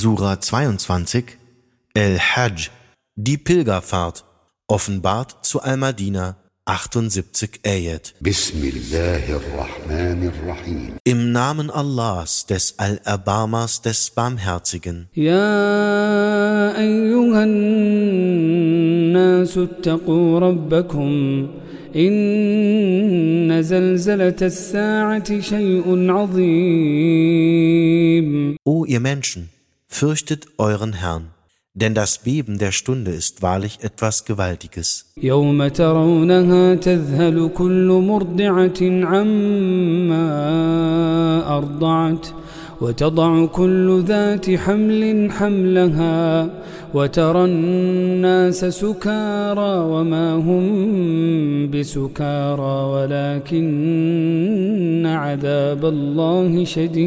Sura 22, El-Hajj, die Pilgerfahrt, offenbart zu Al-Madina, 78 Ayat. Bismillahirrahmanirrahim. Im Namen Allahs, des Allerbarmers, des Barmherzigen. Ya ayyuhan nasu ittaqu rabbakum. إن زلزلة الساعة شيء عظيم. O ihr Menschen, fürchtet euren Herrn, denn das Beben der Stunde ist wahrlich etwas Gewaltiges. يوم ترونها تذهل كل مرضعة عما أرضعت وتضع كل ذات حمل حملها وترى الناس سكارى وما هم بسكارى ولكن عذاب الله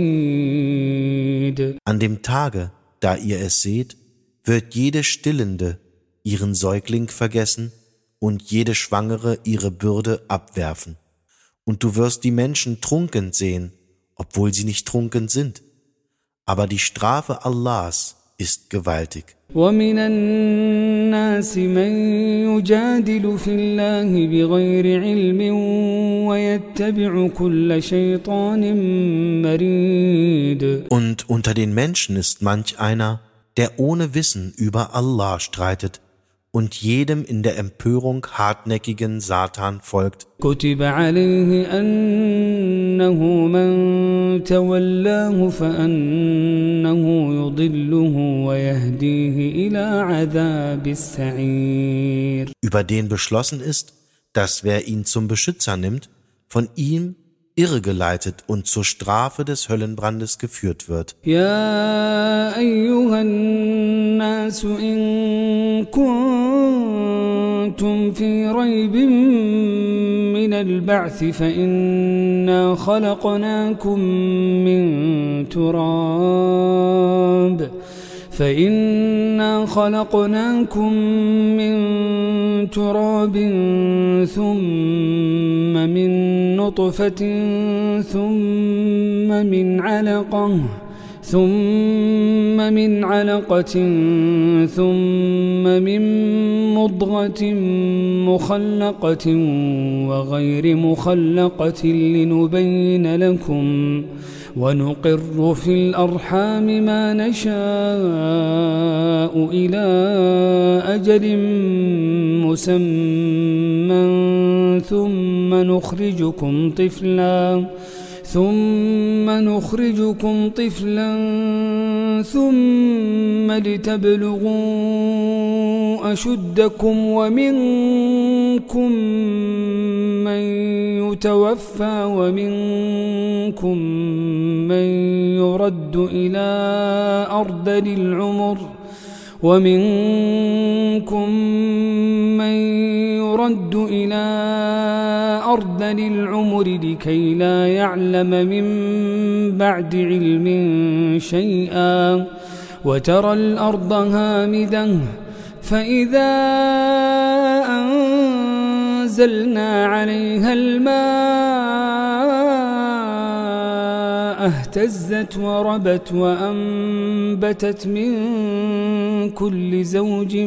شديد. An dem Tage, da ihr es seht, wird jede Stillende ihren Säugling vergessen und jede Schwangere ihre Bürde abwerfen. Und du wirst die Menschen trunken sehen, obwohl sie nicht trunken sind. Aber die Strafe Allahs ist gewaltig. ومن الناس من يجادل في الله بغير علم ويتبع كل شيطان مريد. Und unter den Menschen ist manch einer, der ohne Wissen über Allah streitet und jedem in der Empörung hartnäckigen Satan folgt. كتب عليه أنه من تولاه فأنه يضله ويهديه إلى عذاب السعير. Über den beschlossen ist, dass wer ihn zum Beschützer nimmt, von ihm irregeleitet und zur Strafe des Höllenbrandes geführt wird. يا أيها الناس إن كنتم في ريب من البعث فإنا خلقناكم من تراب ثم من نطفة ثم من علقة ثم من مضغة مخلقة وغير مخلقة لنبين لكم ونقر في الأرحام ما نشاء إلى أجل مسمى ثم نخرجكم طفلا ثم لتبلغوا أشدكم ومنكم من يتوفى ومنكم من يرد إلى أرذل العمر لكي لا يعلم من بعد علم شيئا وترى الأرض هامدة فإذا أنزلنا عليها الماء اهتزت وربت وأنبتت من كل زوج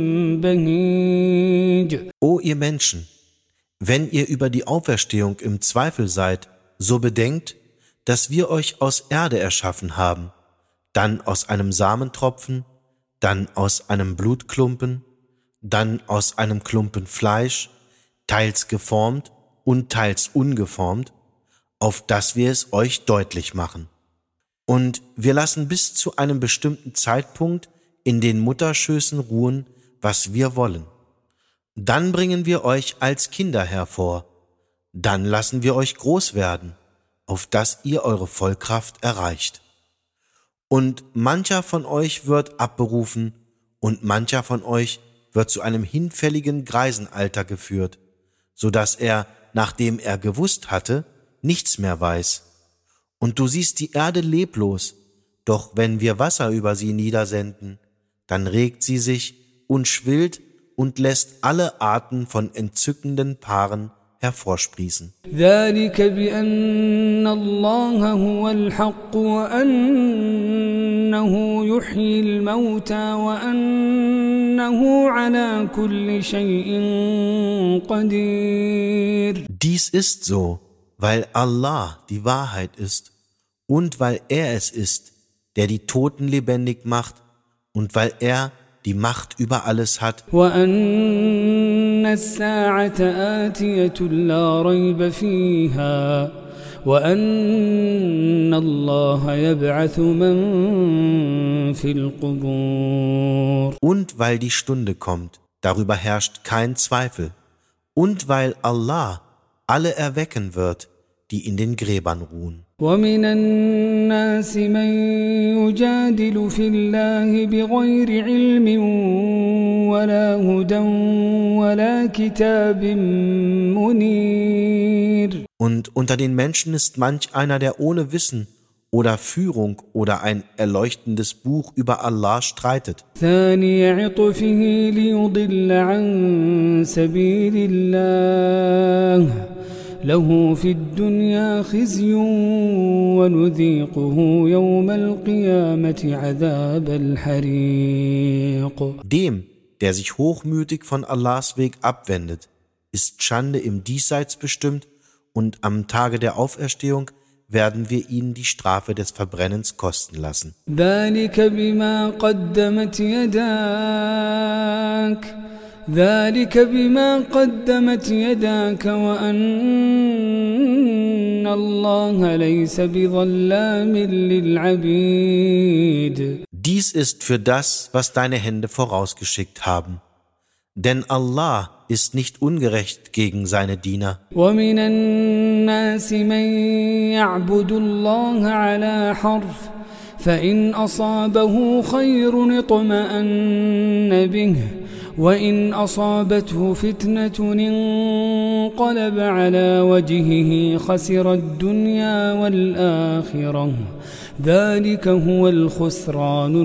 بهيج. O ihr Menschen, wenn ihr über die Auferstehung im Zweifel seid, so bedenkt, dass wir euch aus Erde erschaffen haben, dann aus einem Samentropfen, dann aus einem Blutklumpen, dann aus einem Klumpen Fleisch, teils geformt und teils ungeformt, auf dass wir es euch deutlich machen. Und wir lassen bis zu einem bestimmten Zeitpunkt in den Mutterschößen ruhen, was wir wollen. Dann bringen wir euch als Kinder hervor, dann lassen wir euch groß werden, auf dass ihr eure Vollkraft erreicht. Und mancher von euch wird abberufen und mancher von euch wird zu einem hinfälligen Greisenalter geführt, so dass er, nachdem er gewusst hatte, nichts mehr weiß. Und du siehst die Erde leblos, doch wenn wir Wasser über sie niedersenden, dann regt sie sich und schwillt und lässt alle Arten von entzückenden Paaren hervorsprießen. ذلك بأن الله هو الحق وأنه يحيي الموتى وأنه على كل شيء قدير. Dies ist so, weil Allah die Wahrheit ist und weil er es ist, der die Toten lebendig macht und weil er die Macht über alles hat. وأن الساعة آتية لا ريب فيها وأن الله يبعث من في القبور. Und weil die Stunde kommt, darüber herrscht kein Zweifel. Und weil Allah alle erwecken wird, die in den Gräbern ruhen. ومن الناس من يجادل في الله بغير علم ولا هدى ولا كتاب منير. Und unter den Menschen ist manch einer, der ohne Wissen oder Führung oder ein erleuchtendes Buch über Allah streitet. ثاني عطفه ليضل عن سبيل الله له في الدنيا خزي ونذيقه يوم القيامة عذاب الحريق. Dem, der sich hochmütig von Allahs Weg abwendet, ist Schande im Diesseits bestimmt und am Tage der Auferstehung werden wir ihnen die Strafe des Verbrennens kosten lassen. ذلك بما قدمت يداك وأن الله ليس بظلام للعبيد. Dies ist für das, was deine Hände vorausgeschickt haben. Denn Allah ist nicht ungerecht gegen seine Diener. ومن الناس من يعبد الله على حرف فإن أصابه خير اطمأن به وإن أصابته فتنة انقلب على وجهه خسر الدنيا والآخرة ذلك هو الخسران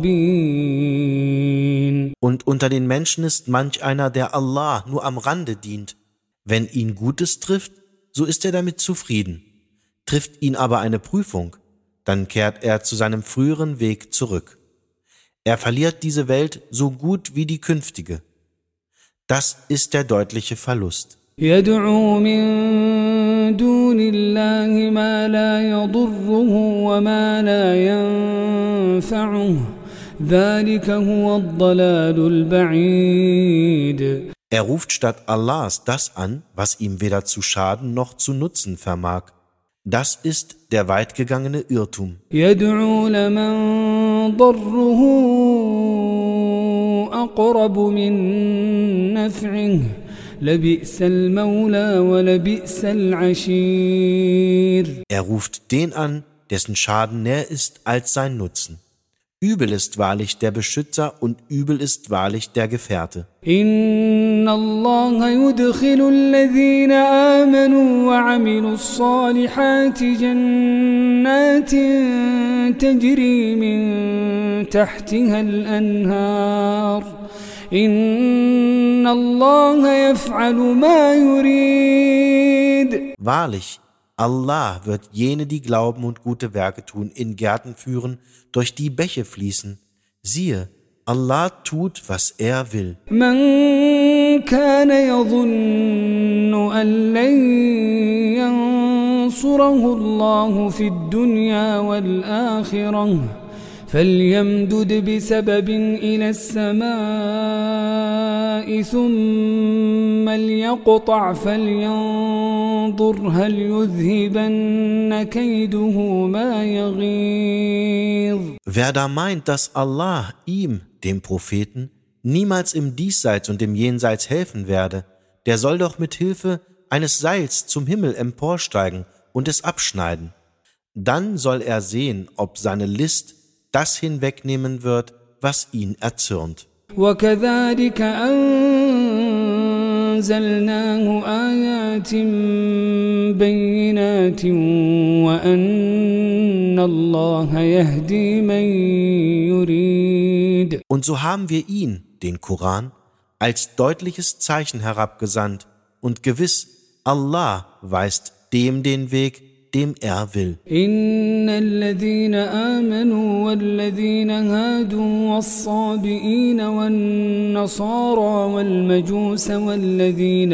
المبين. Und unter den Menschen ist manch einer, der Allah nur am Rande dient. Wenn ihn Gutes trifft, so ist er damit zufrieden. Trifft ihn aber eine Prüfung, dann kehrt er zu seinem früheren Weg zurück. Er verliert diese Welt so gut wie die künftige. Das ist der deutliche Verlust. يدعو من دون الله ما لا يضره وما لا ينفعه ذلك هو الضلال البعيد. Er ruft statt Allahs das an, was ihm weder zu schaden noch zu nutzen vermag. Das ist der weitgegangene Irrtum. يدعو لمن ضره أقرب من نفعه لبئس المولى ولبئس العشير. Er ruft den an, dessen Schaden näher ist als sein Nutzen. Übel ist wahrlich der Beschützer und übel ist wahrlich der Gefährte. إن الله يدخل الذين آمنوا وعملوا الصالحات جنات تجري من تحتها الأنهار إن الله يفعل ما يريد. Wahrlich, Allah wird jene, die glauben und gute Werke tun, in Gärten führen, durch die Bäche fließen. Siehe, Allah tut, was er will. من كان يظن أن لن ينصره الله في الدنيا والآخرة فليمدد بسبب إلى السماء ثم ليقطع فلينظر هل يذهبن كيده ما يغيظ. Wer da meint, dass Allah ihm, dem Propheten, niemals im Diesseits und im Jenseits helfen werde, der soll doch mit Hilfe eines Seils zum Himmel emporsteigen und es abschneiden. Dann soll er sehen, ob seine List das hinwegnehmen wird, was ihn erzürnt. وكذلك أنزلناه آيات بينات وأن الله يهدي من يريد. Und so haben wir ihn, den Koran, als deutliches Zeichen herabgesandt, und gewiss, Allah weist dem den Weg, dem er will. إن الذين آمنوا والذين هادوا والصابئين والنصارى والمجوس والذين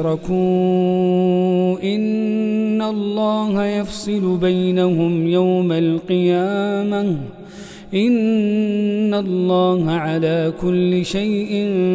أشركوا إن الله يفصل بينهم يوم القيامة إن الله على كل شيء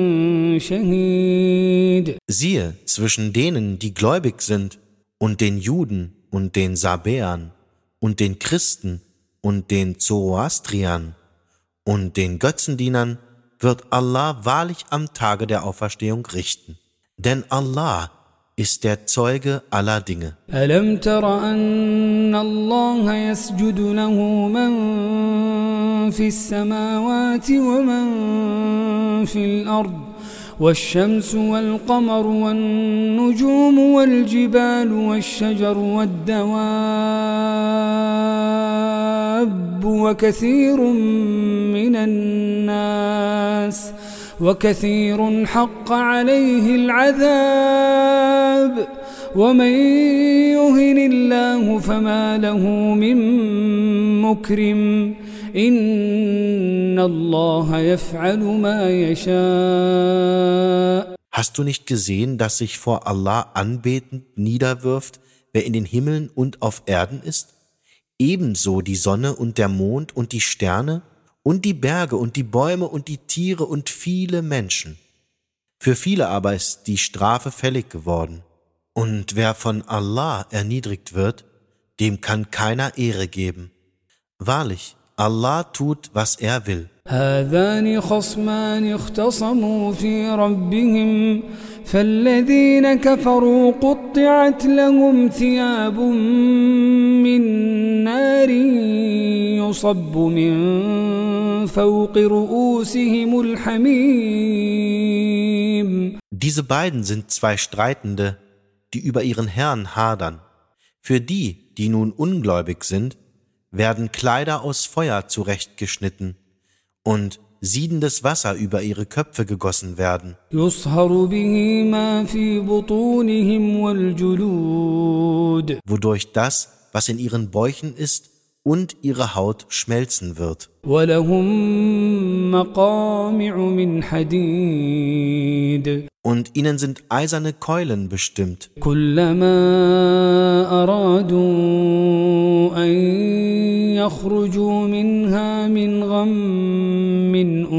شهيد. Siehe, zwischen denen, die gläubig sind, und den Juden und den Sabäern und den Christen und den Zoroastriern und den Götzendienern wird Allah wahrlich am Tage der Auferstehung richten. Denn Allah ist der Zeuge aller Dinge. ألم تر أن الله يسجد له من في السماوات ومن في الأرض والشمس والقمر والنجوم والجبال والشجر والدواب وكثير حق عليه العذاب ومن يهن الله فما له من مكرم إن الله يفعل ما يشاء. Hast du nicht gesehen, dass sich vor Allah anbetend niederwirft, wer in den Himmeln und auf Erden ist? Ebenso die Sonne und der Mond und die Sterne und die Berge und die Bäume und die Tiere und viele Menschen. Für viele aber ist die Strafe fällig geworden. Und wer von Allah erniedrigt wird, dem kann keiner Ehre geben. Wahrlich, Allah tut, was er will. هذان خصمان اختصموا في ربهم فالذين كفروا قطعت لهم ثياب من نار يصب من فوق رؤوسهم الحميم. Diese beiden sind zwei Streitende, die über ihren Herrn hadern. Für die, die nun ungläubig sind, werden Kleider aus Feuer zurechtgeschnitten und siedendes Wasser über ihre Köpfe gegossen werden, يصهر به ما في بطونهم والجلود wodurch das, was in ihren Bäuchen ist, und ihre Haut schmelzen wird. ولهم مقامع من حديد Und ihnen sind eiserne Keulen bestimmt. كلما أرادوا أن يخرجوا منها من غم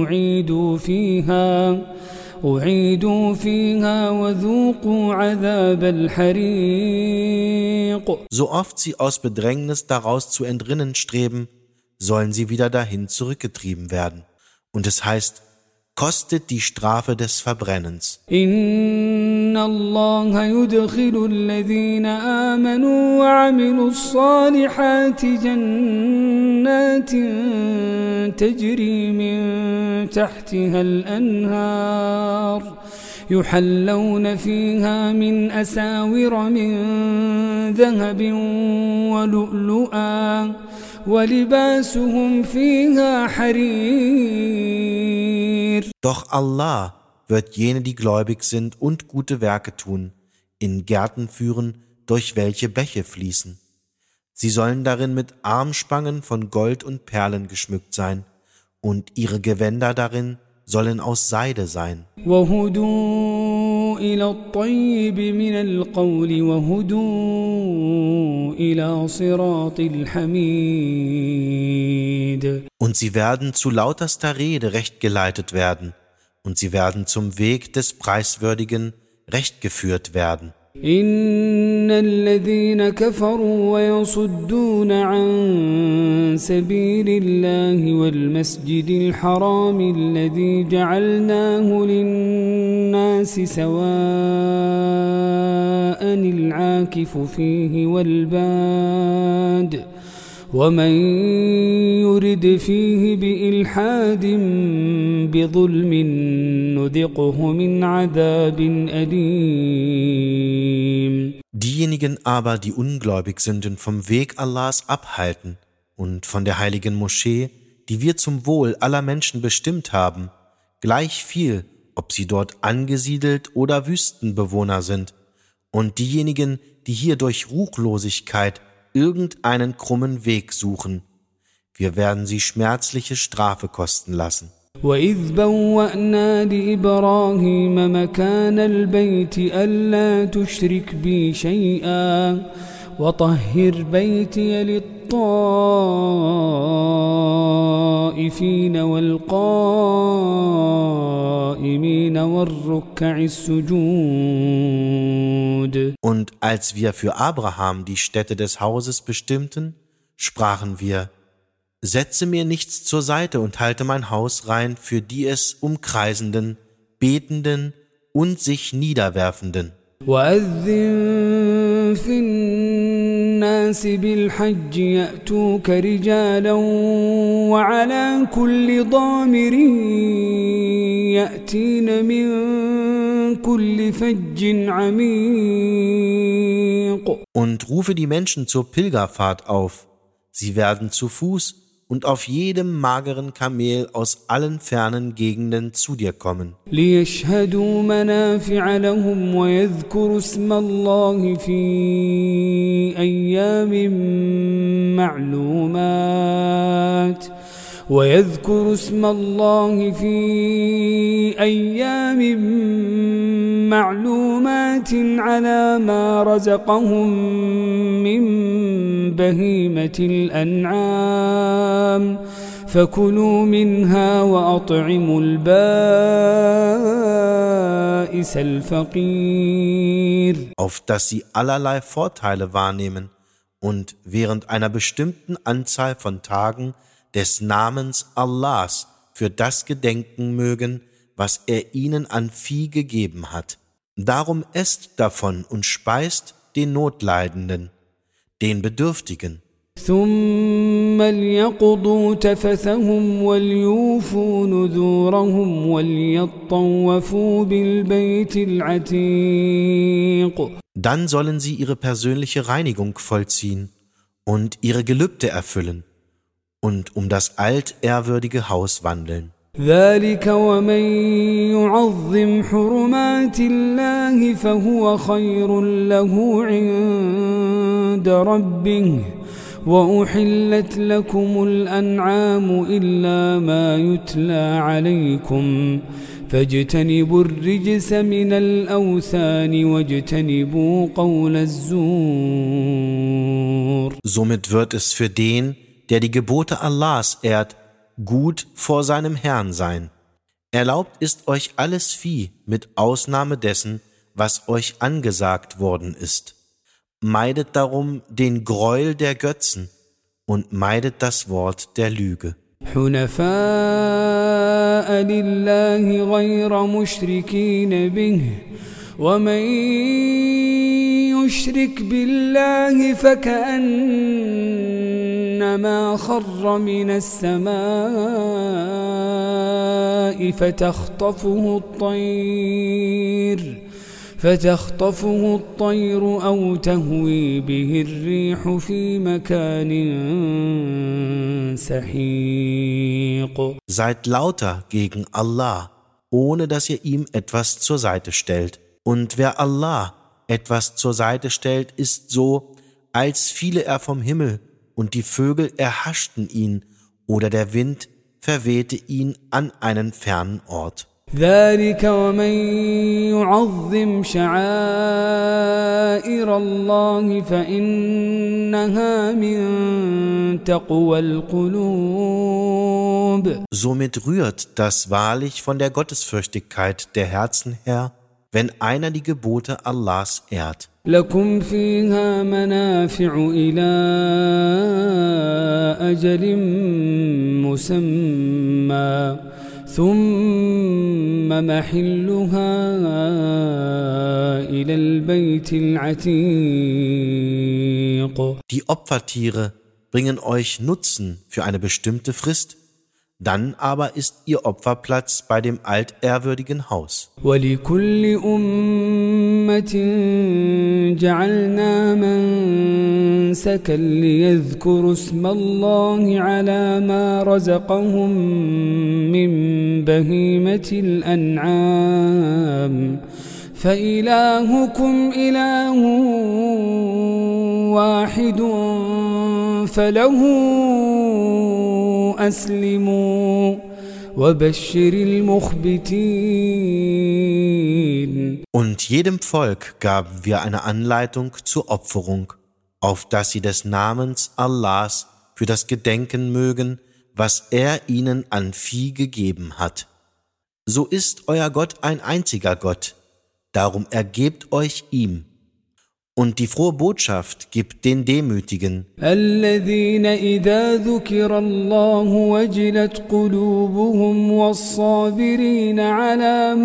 أعيدوا فيها وذوقوا عذاب الحريق. So oft sie aus Bedrängnis daraus zu entrinnen streben, sollen sie wieder dahin zurückgetrieben werden. Und es heißt, kostet die Strafe des Verbrennens. إن الله يدخل الذين آمنوا وعملوا الصالحات جنات تجري من تحتها الأنهار يحلون فيها من أساور من ذهب ولؤلؤا ولباسهم فيها حرير. Doch Allah wird jene, die gläubig sind und gute Werke tun, in Gärten führen, durch welche Bäche fließen. Sie sollen darin mit Armspangen von Gold und Perlen geschmückt sein, und ihre Gewänder darin sollen aus Seide sein. وهدوا إلى الطيب من القول وهدوا إلى صراط الحميد. Und sie werden zu lauterster Rede recht geleitet werden, und sie werden zum Weg des Preiswürdigen recht geführt werden. إن الذين كفروا ويصدون عن سبيل الله والمسجد الحرام الذي جعلناه للناس سواء العاكف فيه والباد ومن يرد فيه بإلحاد بظلم نذقه من عذاب أليم. Diejenigen aber, die ungläubig sind und vom Weg Allahs abhalten und von der heiligen Moschee, die wir zum Wohl aller Menschen bestimmt haben, gleich viel, ob sie dort angesiedelt oder Wüstenbewohner sind, Und diejenigen, die hier durch Ruchlosigkeit irgendeinen krummen Weg suchen, wir werden sie schmerzliche Strafe kosten lassen. وَإِذْ بَوَّأْنَا لِإِبْرَاهِيمَ مَكَانَ الْبَيْتِ أَلَّا تُشْرِكْ بِي شَيْئًا وَطَهِّرْ بَيْتِيَ لِلطَّائِفِينَ وَالْقَائِمِينَ وَالرُّكَّعِ السُّجُودِ. Und als wir für Abraham die Stätte des Hauses bestimmten, sprachen wir: Setze mir nichts zur Seite und halte mein Haus rein für die es umkreisenden, betenden und sich niederwerfenden. وَأَذِّن فِي النَّاسِ بِالْحَجِّ يَأْتُوكَ رِجَالًا وَعَلَى كُلِّ ضَامِرٍ يَأْتِينَ مِنْ كُلِّ فَجٍّ عَمِيقٍ. Und rufe die Menschen zur Pilgerfahrt auf. Sie werden zu Fuß und auf jedem mageren Kamel aus allen fernen Gegenden zu dir kommen. لِيَشْهَدُوا مَنَافِعَ لَهُمْ وَيَذْكُرُوا اسْمَ اللَّهِ فِي أَيَّامٍ معلومات على ما رزقهم من بهيمة الأنعام فكلوا منها وأطعموا البائس الفقير. Auf dass sie allerlei Vorteile wahrnehmen und während einer bestimmten Anzahl von Tagen des Namens Allahs für das gedenken mögen, was er ihnen an Vieh gegeben hat. Darum esst davon und speist den Notleidenden, den Bedürftigen. ثم ليقضوا تفثهم وليوفوا نذورهم وليطوفوا بالبيت العتيق. Dann sollen sie ihre persönliche Reinigung vollziehen und ihre Gelübde erfüllen und um das altehrwürdige Haus wandeln. ذلك ومن يعظم حرمات الله فهو خير له عند ربه وأحلت لكم الأنعام إلا ما يتلى عليكم فاجتنبوا الرجس من الأوثان واجتنبوا قول الزور. Somit wird es für den, der die Gebote Allahs ehrt, gut vor seinem Herrn sein. Erlaubt ist euch alles Vieh, mit Ausnahme dessen, was euch angesagt worden ist. Meidet darum den Gräuel der Götzen und meidet das Wort der Lüge. حنفاء لله غير مشركين به ومن يشرك بالله فكأنما خر من السماء فتخطفه الطير أو تهوي به الريح في مكان سحيق. Seid lauter gegen Allah, ohne dass ihr ihm etwas zur Seite stellt. Und wer Allah etwas zur Seite stellt, ist so, als fiele er vom Himmel und die Vögel erhaschten ihn oder der Wind verwehte ihn an einen fernen Ort. ذلك ومن يعظم شعائر الله فإنها من تقوى القلوب. Somit rührt das wahrlich von der Gottesfürchtigkeit der Herzen her, wenn einer die Gebote Allahs ehrt. لكم فيها منافع إلى أجل مسمى ثم محلها إلى البيت العتيق. Die Opfertiere bringen euch Nutzen für eine bestimmte Frist, dann aber ist ihr Opferplatz bei dem altehrwürdigen Haus. وَلِكُلِّ أُمَّةٍ جَعَلْنَا مَنسَكًا لِيَذْكُرُوا اسْمَ اللَّهِ عَلَى مَا رَزَقَهُم مِّن بَهِيمَةِ الْأَنْعَامِ فإلهكم إله واحد فله أسلموا وبشر المخبتين. Und jedem Volk gaben wir eine Anleitung zur Opferung, auf dass sie des Namens Allahs für das Gedenken mögen, was er ihnen an Vieh gegeben hat. So ist euer Gott ein einziger Gott, darum ergebt euch ihm. Und die frohe Botschaft gibt den Demütigen, الذين إذا ذكر الله وجلت قلوبهم والصابرين على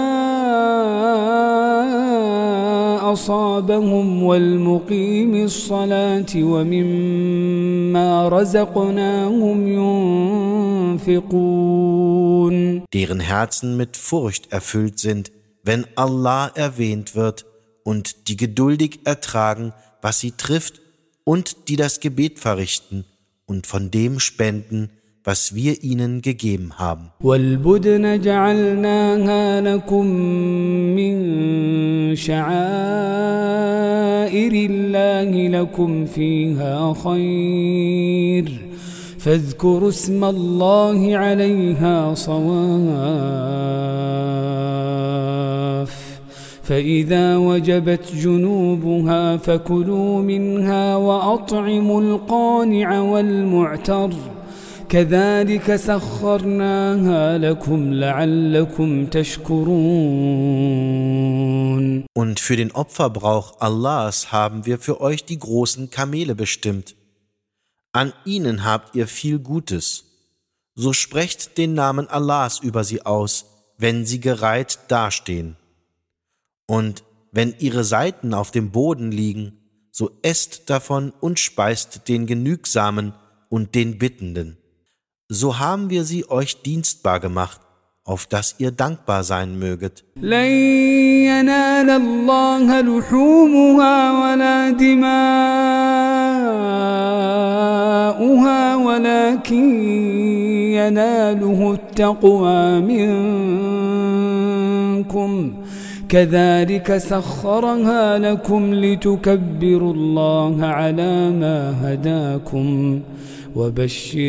ما أصابهم والمقيم الصلاة ومما رزقناهم ينفقون. deren Herzen mit Furcht erfüllt sind, wenn Allah erwähnt wird, und die geduldig ertragen, was sie trifft, und die das Gebet verrichten und von dem spenden, was wir ihnen gegeben haben. والبدن جعلناها لكم من شعائر الله لكم فيها خير فاذكروا اسم الله عليها صواف فإذا وجبت جنوبها فكلوا منها وأطعموا القانع والمعتر كذلك سخرناها لكم لعلكم تشكرون. Und für den Opferbrauch Allahs haben wir für euch die großen Kamele bestimmt. An ihnen habt ihr viel Gutes. So sprecht den Namen Allahs über sie aus, wenn sie gereiht dastehen. Und wenn ihre Seiten auf dem Boden liegen, so esst davon und speist den Genügsamen und den Bittenden. So haben wir sie euch dienstbar gemacht, auf dass ihr dankbar sein möget. لن ينال الله لحومها ولا دماؤها ولكن يناله التقوى منكم كذلك سخرها لكم لتكبروا الله على ما هداكم وبشر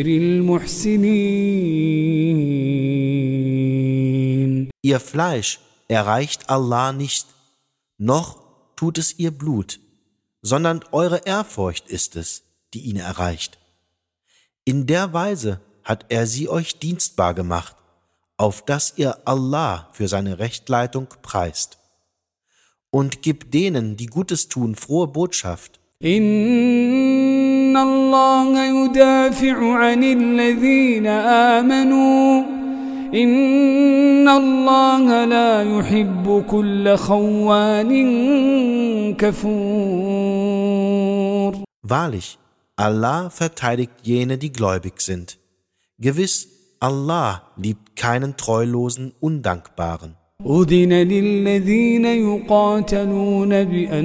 المحسنين. Ihr Fleisch erreicht Allah nicht, noch tut es ihr Blut, sondern eure Ehrfurcht ist es, die ihn erreicht. In der Weise hat er sie euch dienstbar gemacht, auf dass ihr Allah für seine Rechtleitung preist. Und gibt denen, die Gutes tun, frohe Botschaft. إن الله يدافع عن الذين آمنوا إن الله لا يحب كل خوان كفور. Wahrlich, Allah verteidigt jene, die gläubig sind. Gewiss, Allah liebt keinen treulosen, Undankbaren. أذن للذين يقاتلون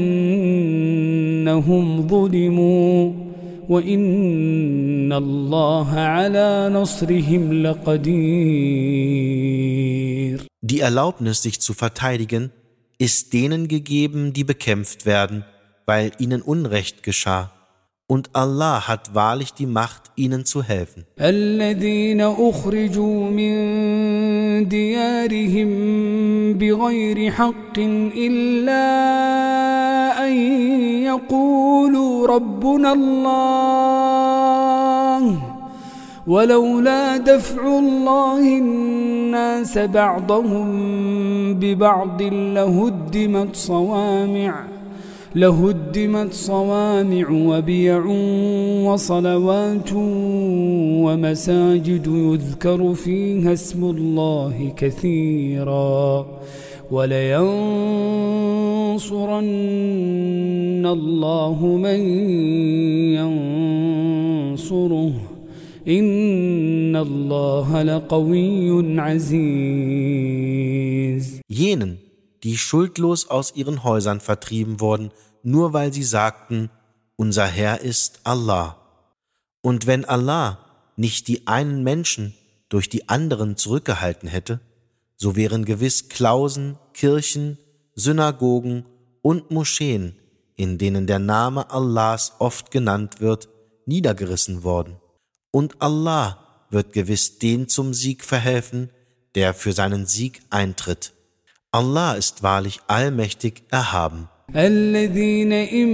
بأنهم ظلموا وإن الله على نصرهم لقدير. Die Erlaubnis, sich zu verteidigen, ist denen gegeben, die bekämpft werden, weil ihnen Unrecht geschah. Und Allah hat wahrlich die Macht, ihnen zu helfen. الذين أخرجوا من ديارهم بغير حق إلا أن يقولوا ربنا الله ولولا دفع الله الناس بعضهم ببعض لهدمت صوامع وبيع وصلوات ومساجد يذكر فيها اسم الله كثيرا ولينصرن الله من ينصره إن الله لقوي عزيز. Jenen, die schuldlos aus ihren Häusern vertrieben wurden, nur weil sie sagten, unser Herr ist Allah. Und wenn Allah nicht die einen Menschen durch die anderen zurückgehalten hätte, so wären gewiss Klausen, Kirchen, Synagogen und Moscheen, in denen der Name Allahs oft genannt wird, niedergerissen worden. Und Allah wird gewiss den zum Sieg verhelfen, der für seinen Sieg eintritt. Allah ist wahrlich allmächtig erhaben. الذين إن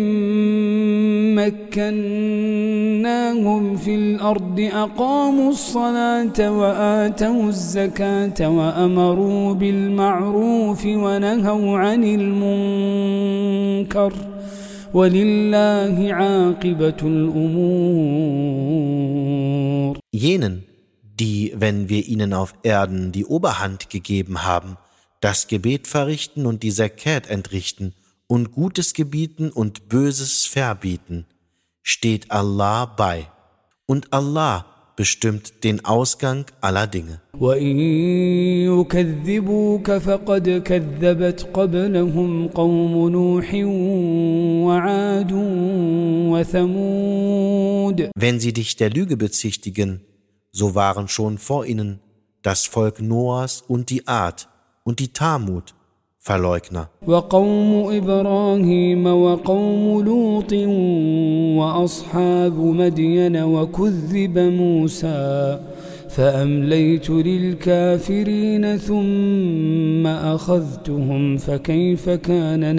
مكناهم في الأرض أقاموا الصلاة وآتوا الزكاة وأمروا بالمعروف ونهوا عن المنكر ولله عاقبة الأمور. Jenen, die, wenn wir ihnen auf Erden die Oberhand gegeben haben, das Gebet verrichten und die Zakat entrichten und Gutes gebieten und Böses verbieten, steht Allah bei. Und Allah bestimmt den Ausgang aller Dinge. وَإِن يُكَذِّبُوكَ فَقَدْ كَذَّبَتْ قَبْلَهُمْ قَوْمُ نُوحٍ وَعَادٌ وَثَمُودَ. Wenn sie dich der Lüge bezichtigen, so waren schon vor ihnen das Volk Noahs und die Ad und die Thamud Verleugner. وقوم إبراهيم وقوم لوط وأصحاب مدين وكذب موسى فأمليت للكافرين ثم أخذتهم فكيف كان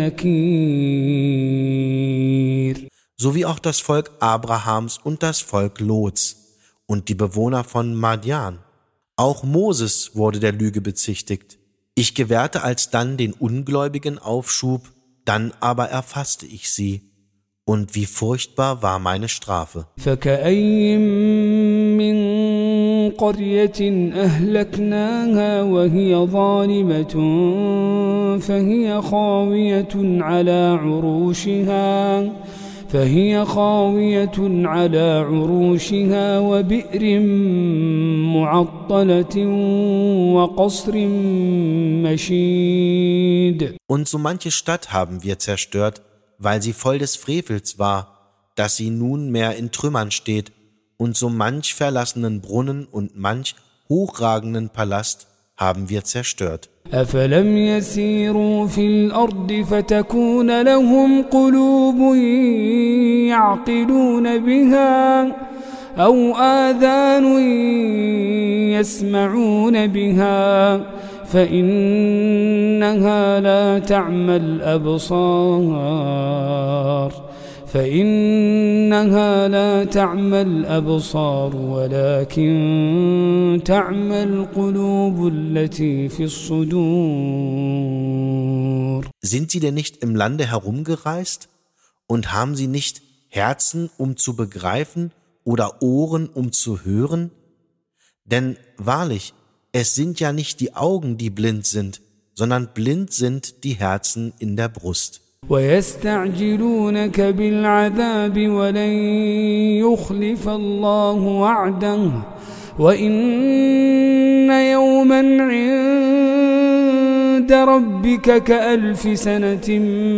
نكير. Sowie auch das Volk Abrahams und das Volk Lots und die Bewohner von Madian. Auch Moses wurde der Lüge bezichtigt. Ich gewährte alsdann den Ungläubigen Aufschub, dann aber erfasste ich sie. Und wie furchtbar war meine Strafe. فكأين من قرية أهلكناها وهي ظالمة فهي خاوية على عروشها وبئر معطلة وقصر مشيد. Und so manche Stadt haben wir zerstört, weil sie voll des Frevels war, dass sie nunmehr in Trümmern steht, und so manch verlassenen Brunnen und manch hochragenden Palast haben wir zerstört. أفلم يسيروا في الأرض فتكون لهم قلوب يعقلون بها أو آذان يسمعون بها فإنها لا تعمى الأبصار ولكن تعمى القلوب التي في الصدور. Sind sie denn nicht im Lande herumgereist und haben sie nicht Herzen, um zu begreifen, oder Ohren, um zu hören? Denn wahrlich, es sind ja nicht die Augen, die blind sind, sondern blind sind die Herzen in der Brust. ويستعجلونك بالعذاب ولن يخلف الله وعده وإن يوما عند ربك كألف سنة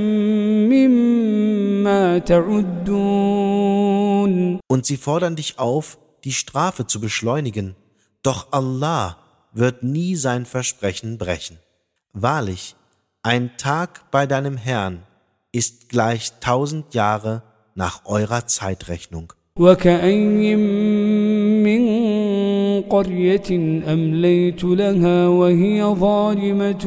مما تعدون. Und sie fordern dich auf, die Strafe zu beschleunigen, doch Allah wird nie sein Versprechen brechen. Wahrlich, ein Tag bei deinem Herrn ist gleich 1000 Jahre nach eurer Zeitrechnung. وكأين من قرية أمليت لها وهي ظالمة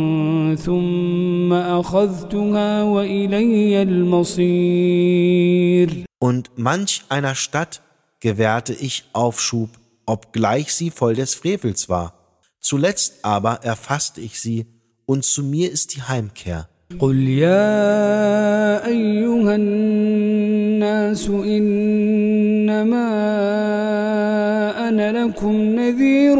ثم أخذتها وإلي المصير. Und manch einer Stadt gewährte ich Aufschub, obgleich sie voll des Frevels war. Zuletzt aber erfasste ich sie, und zu mir ist die Heimkehr. قل يا أيها الناس إنما أنا لكم نذير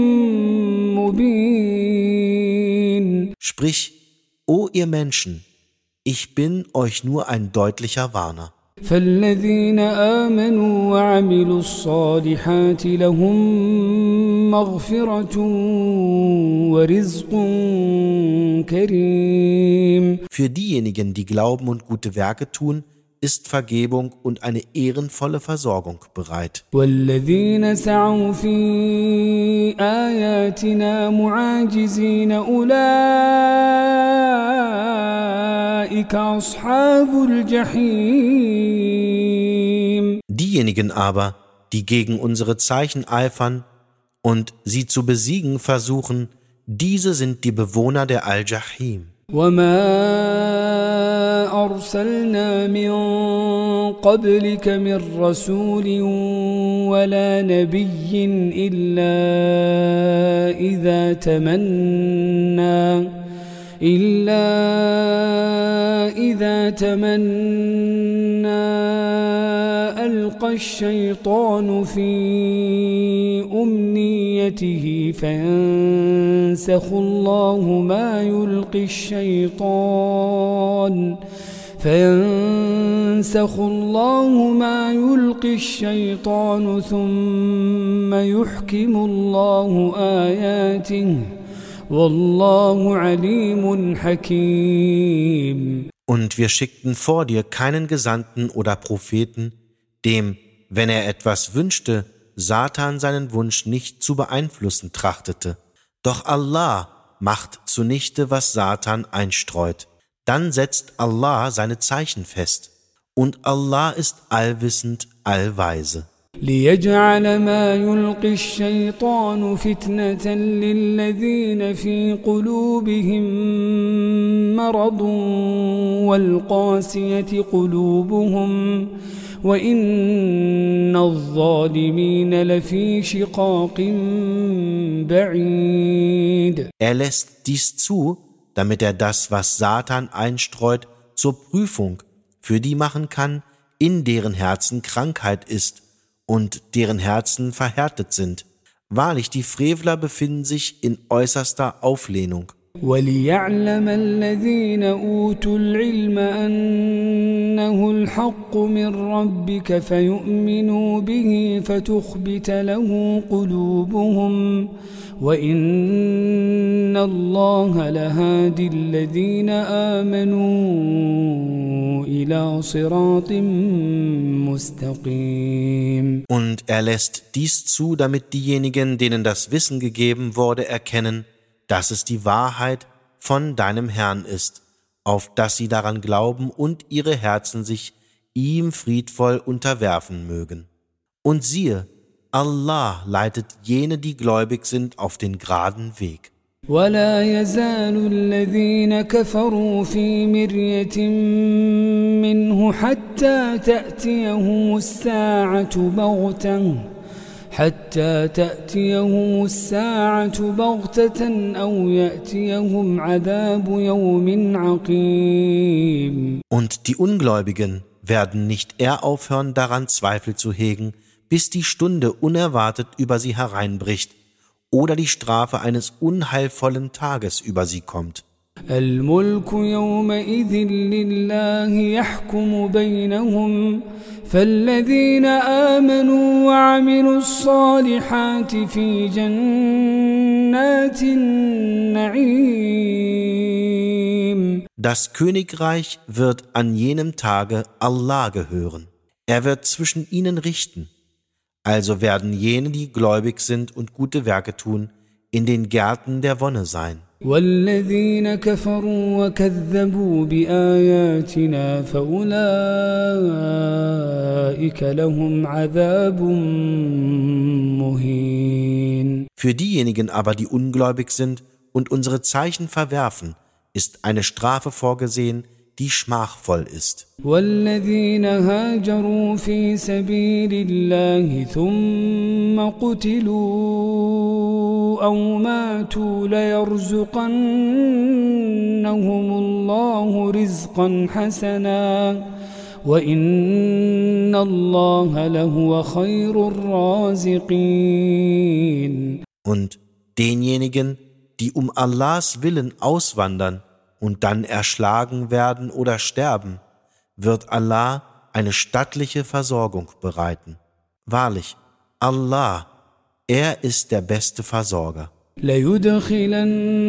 مبين. Sprich, o ihr Menschen, ich bin euch nur ein deutlicher Warner. فالذين آمنوا وعملوا الصالحات لهم مغفرة ورزق كريم. Für diejenigen, die glauben und gute Werke tun, ist Vergebung und eine ehrenvolle Versorgung bereit. والذين سعوا في آياتنا معاجزين أولئك أصحاب الجحيم. Diejenigen aber, die gegen unsere Zeichen eifern und sie zu besiegen versuchen, diese sind die Bewohner der Al-Jahim. وما أرسلنا من قبلك من رسول ولا نبي إلا إذا تمنى ألقى الشيطان في أمنيته فينسخ الله ما يلقي الشيطان ثم يحكم الله آياته والله عليم حكيم. Und wir schickten vor dir keinen Gesandten oder Propheten, dem, wenn er etwas wünschte, Satan seinen Wunsch nicht zu beeinflussen trachtete. Doch Allah macht zunichte, was Satan einstreut. Dann setzt Allah seine Zeichen fest. Und Allah ist allwissend, allweise. ليجعل ما يلقي الشيطان فتنة للذين في قلوبهم مرض والقاسية قلوبهم وإن الظالمين لفي شقاق بعيد. Er lässt dies zu, damit er das, was Satan einstreut, zur Prüfung für die machen kann, in deren Herzen Krankheit ist und deren Herzen verhärtet sind. Wahrlich, die Frevler befinden sich in äußerster Auflehnung. وَلِيَعْلَمَ الَّذِينَ أُوتُوا الْعِلْمَ أَنَّهُ الْحَقُّ مِنْ رَبِّكَ فَيُؤْمِنُوا بِهِ فَتُخْبِتَ لَهُ قُلُوبُهُمْ وَإِنَّ اللَّهَ لَهَادِي الَّذِينَ آمَنُوا إِلَى صِرَاطٍ مُسْتَقِيمٍ. Und er lässt dies zu, damit diejenigen, denen das Wissen gegeben wurde, erkennen, dass es die Wahrheit von deinem Herrn ist, auf dass sie daran glauben und ihre Herzen sich ihm friedvoll unterwerfen mögen. Und siehe, Allah leitet jene, die gläubig sind, auf den geraden Weg. ولا يزال الذين كفروا في مرية منه حتى تأتيهم الساعة بغتة أو يأتيهم عذاب يوم عقيم. Und die Ungläubigen werden nicht eher aufhören, daran Zweifel zu hegen, bis die Stunde unerwartet über sie hereinbricht oder die Strafe eines unheilvollen Tages über sie kommt. الملك يومئذ لله يحكم بينهم فالذين آمنوا وعملوا الصالحات في جنات النعيم. Das Königreich wird an jenem Tage Allah gehören. Er wird zwischen ihnen richten. Also werden jene, die gläubig sind und gute Werke tun, in den Gärten der Wonne sein. والذين كفروا وكذبوا بآياتنا فأولئك لهم عذاب مهين. Für diejenigen aber, die ungläubig sind und unsere Zeichen verwerfen, ist eine Strafe vorgesehen, die schmachvoll ist. والذين هاجروا في سبيل الله ثم قتلوا أو ماتوا ليرزقنهم الله رزقا حسنا وإن الله لهو خير الرازقين. Und denjenigen, die um Allahs Willen auswandern und dann erschlagen werden oder sterben, wird Allah eine stattliche Versorgung bereiten. Wahrlich, Allah, er ist der beste Versorger.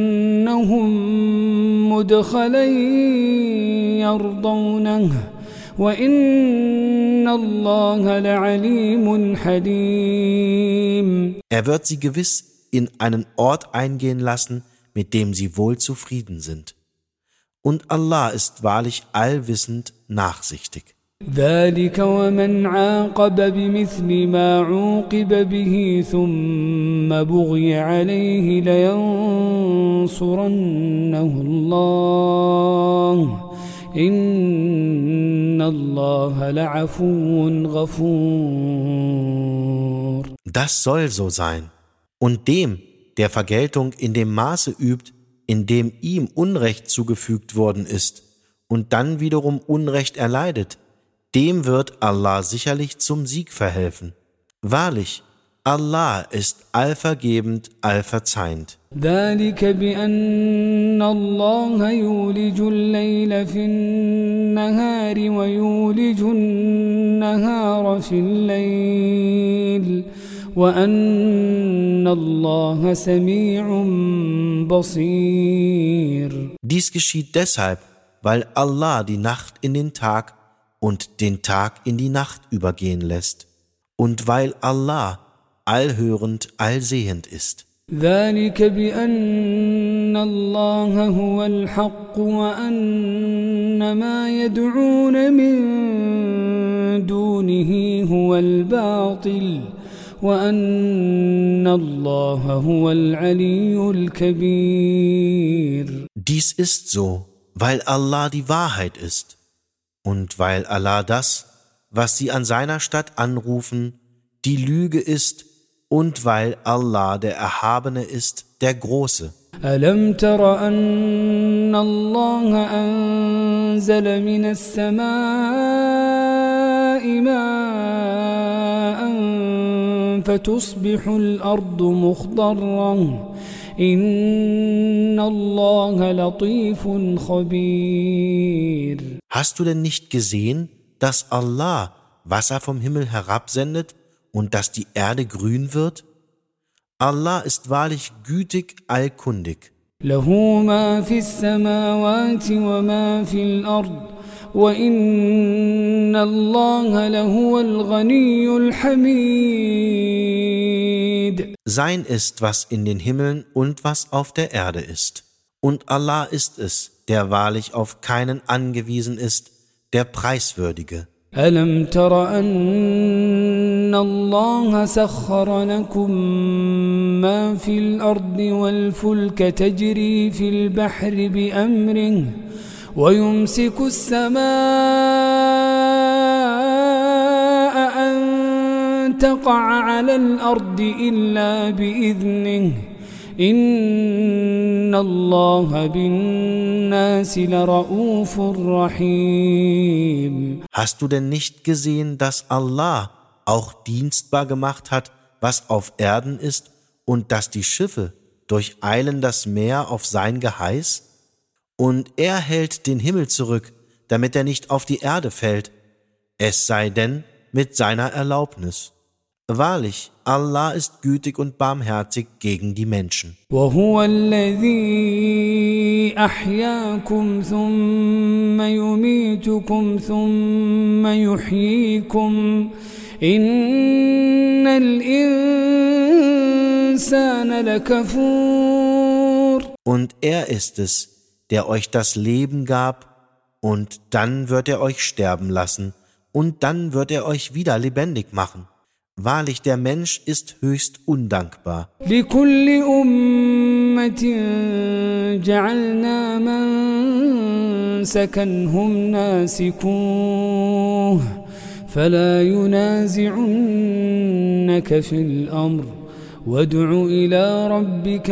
لَيُدْخِلَنَّهُمْ مُدْخَلًا يَرْضَوْنَهُ وإن الله لعليم حليم. Er wird sie gewiss in einen Ort eingehen lassen, mit dem sie wohl zufrieden sind. Und Allah ist wahrlich allwissend nachsichtig. ذلك ومن عاقب بمثل ما عوقب به ثم بغي عليه لينصرنه الله إن الله لعفو غفور. Das soll so sein. Und dem, der Vergeltung in dem Maße übt, in dem ihm Unrecht zugefügt worden ist und dann wiederum Unrecht erleidet, dem wird Allah sicherlich zum Sieg verhelfen. Wahrlich, Allah ist allvergebend, allverzeihend. ذلك بأن الله يولج الليل في النهار ويولج النهار في الليل وأن الله سميع بصير. Dies geschieht deshalb, weil Allah die Nacht in den Tag und den Tag in die Nacht übergehen lässt und weil Allah allhörend, allsehend ist. ذلك بأن الله هو الحق وأن ما يدعون من دونه هو الباطل وأن الله هو العلي الكبير. Dies ist so, weil Allah die Wahrheit ist und weil Allah das, was sie an seiner Statt anrufen, die Lüge ist und weil Allah der Erhabene ist, der Große. ألم تر أن الله أنزل من السماء ماء فتصبح الأرض مخضرا إن الله لطيف خبير. Hast du denn nicht gesehen, dass Allah Wasser vom Himmel herabsendet und dass die Erde grün wird? Allah ist wahrlich gütig, allkundig. له ما في السماوات وما في الأرض وإن الله لهو الغني الحميد. Sein ist, was in den Himmeln und was auf der Erde ist. Und Allah ist es, der wahrlich auf keinen angewiesen ist, der Preiswürdige. ألم تر أن الله سخر لكم ما في الأرض والفلك تجري في البحر بأمره ويمسك السماء أن تقع على الأرض إلا بإذنه إن الله بالناس لرؤوف رحيم. Hast du denn nicht gesehen, dass Allah auch dienstbar gemacht hat, was auf Erden ist, und dass die Schiffe durcheilen das Meer auf sein Geheiß? Und er hält den Himmel zurück, damit er nicht auf die Erde fällt, es sei denn mit seiner Erlaubnis. Wahrlich, Allah ist gütig und barmherzig gegen die Menschen. وهو الذي أحياكم ثم يميتكم ثم يحييكم إن الإنسان لكفور. Und er ist es, der euch das Leben gab, und dann wird er euch sterben lassen, und dann wird er euch wieder lebendig machen. Wahrlich, der Mensch ist höchst undankbar. لكل أمة جعلنا منسكا هم ناسكوه فلا ينازعنك في الأمر وادع إلى ربك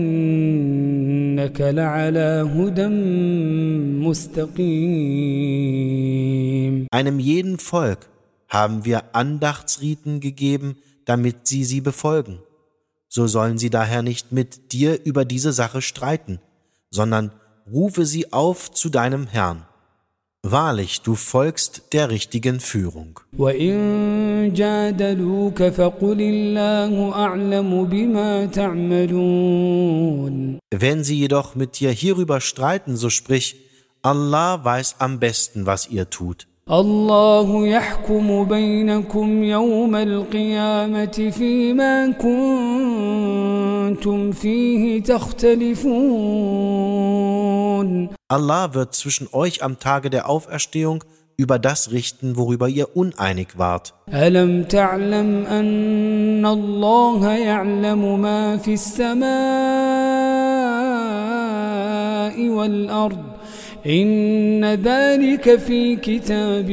إنك لعلى هدى مستقيم. Einem jeden Volk haben wir Andachtsriten gegeben, damit sie befolgen. So sollen sie daher nicht mit dir über diese Sache streiten, sondern rufe sie auf zu deinem Herrn. Wahrlich, du folgst der richtigen Führung. وَإِن جَادَلُوكَ فَقُلِ اللَّهُ أَعْلَمُ بِمَا تَعْمَلُونَ. Wenn sie jedoch mit dir hierüber streiten, so sprich, Allah weiß am besten, was ihr tut. الله يحكم بينكم يوم القيامة فيما كنتم فيه تختلفون. Allah wird zwischen euch am Tage der Auferstehung über das richten, worüber ihr uneinig wart. ألم تعلم أن الله يعلم ما في السماء والأرض إن ذلك في كتاب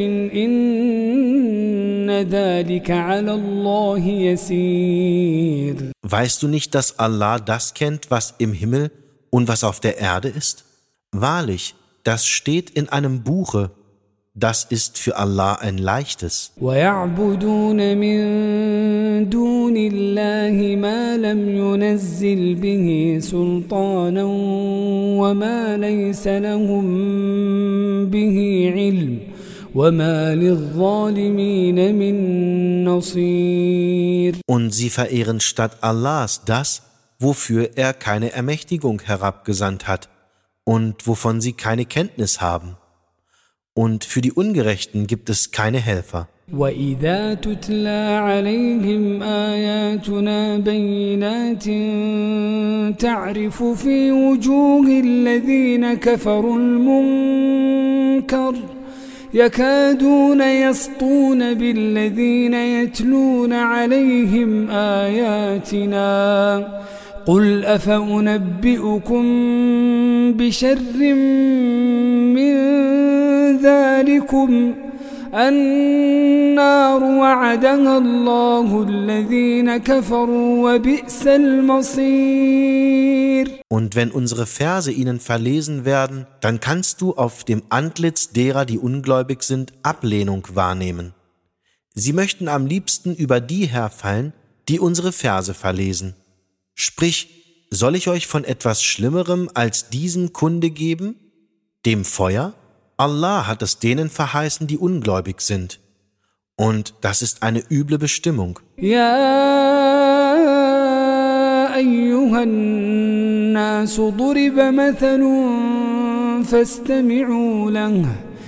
إن ذلك على الله يسير. Weißt du nicht, dass Allah das kennt, was im Himmel und was auf der Erde ist? Wahrlich, das steht in einem Buche. Das ist für Allah ein leichtes. ويعبدون من دون الله ما لم ينزل به سلطانا وما ليس لهم به علم وما للظالمين من نصير. Und sie verehren statt Allahs das, wofür er keine Ermächtigung herabgesandt hat und wovon sie keine Kenntnis haben. Und für die Ungerechten gibt es keine Helfer. وَإِذَا تُتْلَى عَلَيْهِمْ آيَاتُنَا بَيِّنَاتٍ تَعْرِفُ فِي وُجُوهِ الَّذِينَ كَفَرُوا الْمُنكَرَ يَكَادُونَ يَسْطُونَ بِالَّذِينَ يَتْلُونَ عَلَيْهِمْ آيَاتِنَا قُلْ أَفَأُنَبِّئُكُم بِشَرٍّ مِّن ذلكم النار وعدها الله الذين كفروا وبئس المصير. Und wenn unsere Verse ihnen verlesen werden, dann kannst du auf dem Antlitz derer, die ungläubig sind, Ablehnung wahrnehmen. Sie möchten am liebsten über die herfallen, die unsere Verse verlesen. Sprich, soll ich euch von etwas Schlimmerem als diesem Kunde geben? Dem Feuer? Allah hat es denen verheißen, die ungläubig sind. Und das ist eine üble Bestimmung. Ja, ayyuhan nas duriba mathalun fastami'u lahu.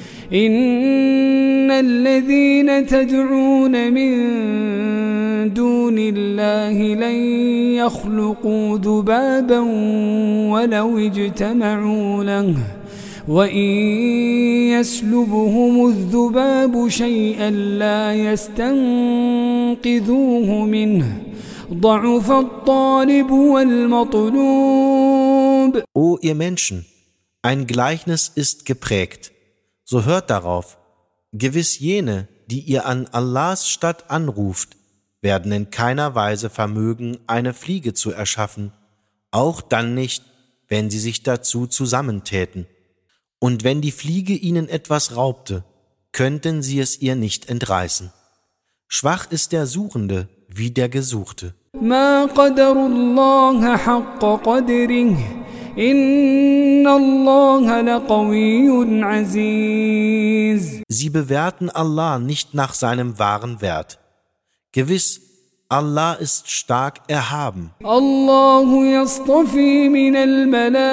Innal ladhina tad'un min dunillahi lan yakhluqu dhubaban walau ijtama'u lahu. وَإِن يَسْلُبْهُمُ الذُّبَابُ شَيْئًا لَّا يَسْتَنقِذُوهُ مِنْهُ ضَعُفَ الطَّالِبُ وَالْمَطْلُوبُ. O ihr Menschen, ein Gleichnis ist geprägt, so hört darauf. Gewiss jene, die ihr an Allahs Statt anruft, werden in keiner Weise vermögen, eine Fliege zu erschaffen, auch dann nicht, wenn sie sich dazu zusammentäten. Und wenn die Fliege ihnen etwas raubte, könnten sie es ihr nicht entreißen. Schwach ist der Suchende wie der Gesuchte. Ma qadarullaha haqqa qadrih, inna Allaha laqawiyyun aziz. Sie bewerten Allah nicht nach seinem wahren Wert. Gewiss, Allah ist stark erhaben. Allahu yastafi minal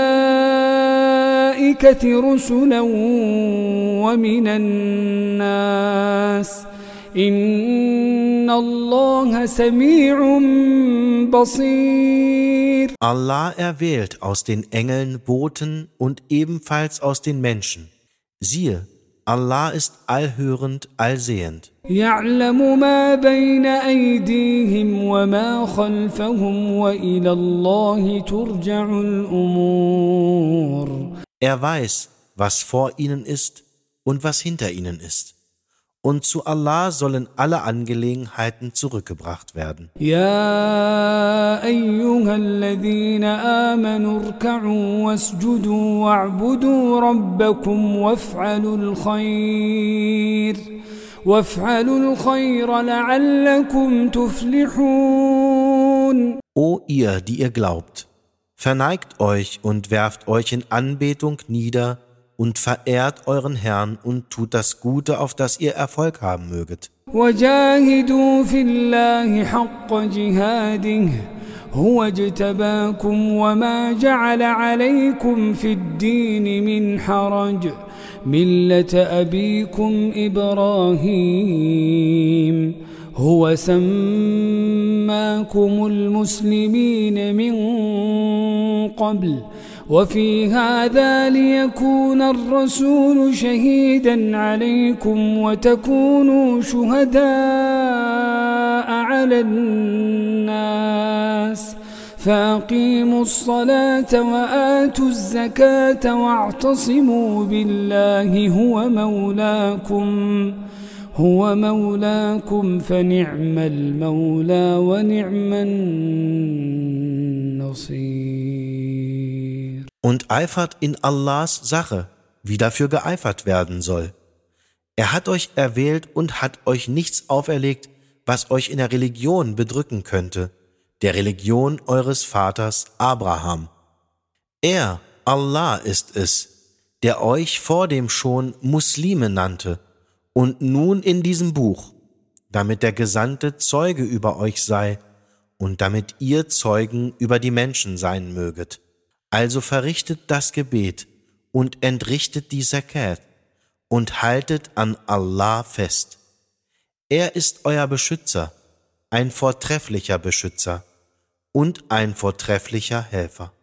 malaikati rusulan wa minan nas. Inna Allaha sami'un basir. Allah erwählt aus den Engeln Boten und ebenfalls aus den Menschen. Siehe, Allah ist allhörend, allsehend. يعلم ما بين أيديهم وما خلفهم وإلى الله ترجع الأمور. Er weiß, was vor ihnen ist und was hinter ihnen ist. Und zu Allah sollen alle Angelegenheiten zurückgebracht werden. يا أيها الذين آمنوا اركعوا واسجدوا واعبدوا ربكم وافعلوا الخير لعلكم تفلحون. O ihr, die ihr glaubt, verneigt euch und werft euch in Anbetung nieder und verehrt euren Herrn und tut das Gute, auf das ihr Erfolg haben möget. وجاهدوا في الله حق جهاده هو اجتباكم وما جعل عليكم في الدين من حرج ملة أبيكم إبراهيم هو سماكم المسلمين من قبل وفي هذا ليكون الرسول شهيدا عليكم وتكونوا شهداء على الناس فأقيموا الصلاة وآتوا الزكاة واعتصموا بالله هو مولاكم فنعم المولى ونعم النصير. Und eifert in Allahs Sache, wie dafür geeifert werden soll. Er hat euch erwählt und hat euch nichts auferlegt, was euch in der Religion bedrücken könnte, der Religion eures Vaters Abraham. Er, Allah, ist es, der euch vordem schon Muslime nannte und nun in diesem Buch, damit der Gesandte Zeuge über euch sei und damit ihr Zeugen über die Menschen sein möget. Also verrichtet das Gebet und entrichtet die Zakat und haltet an Allah fest. Er ist euer Beschützer, ein vortrefflicher Beschützer und ein vortrefflicher Helfer.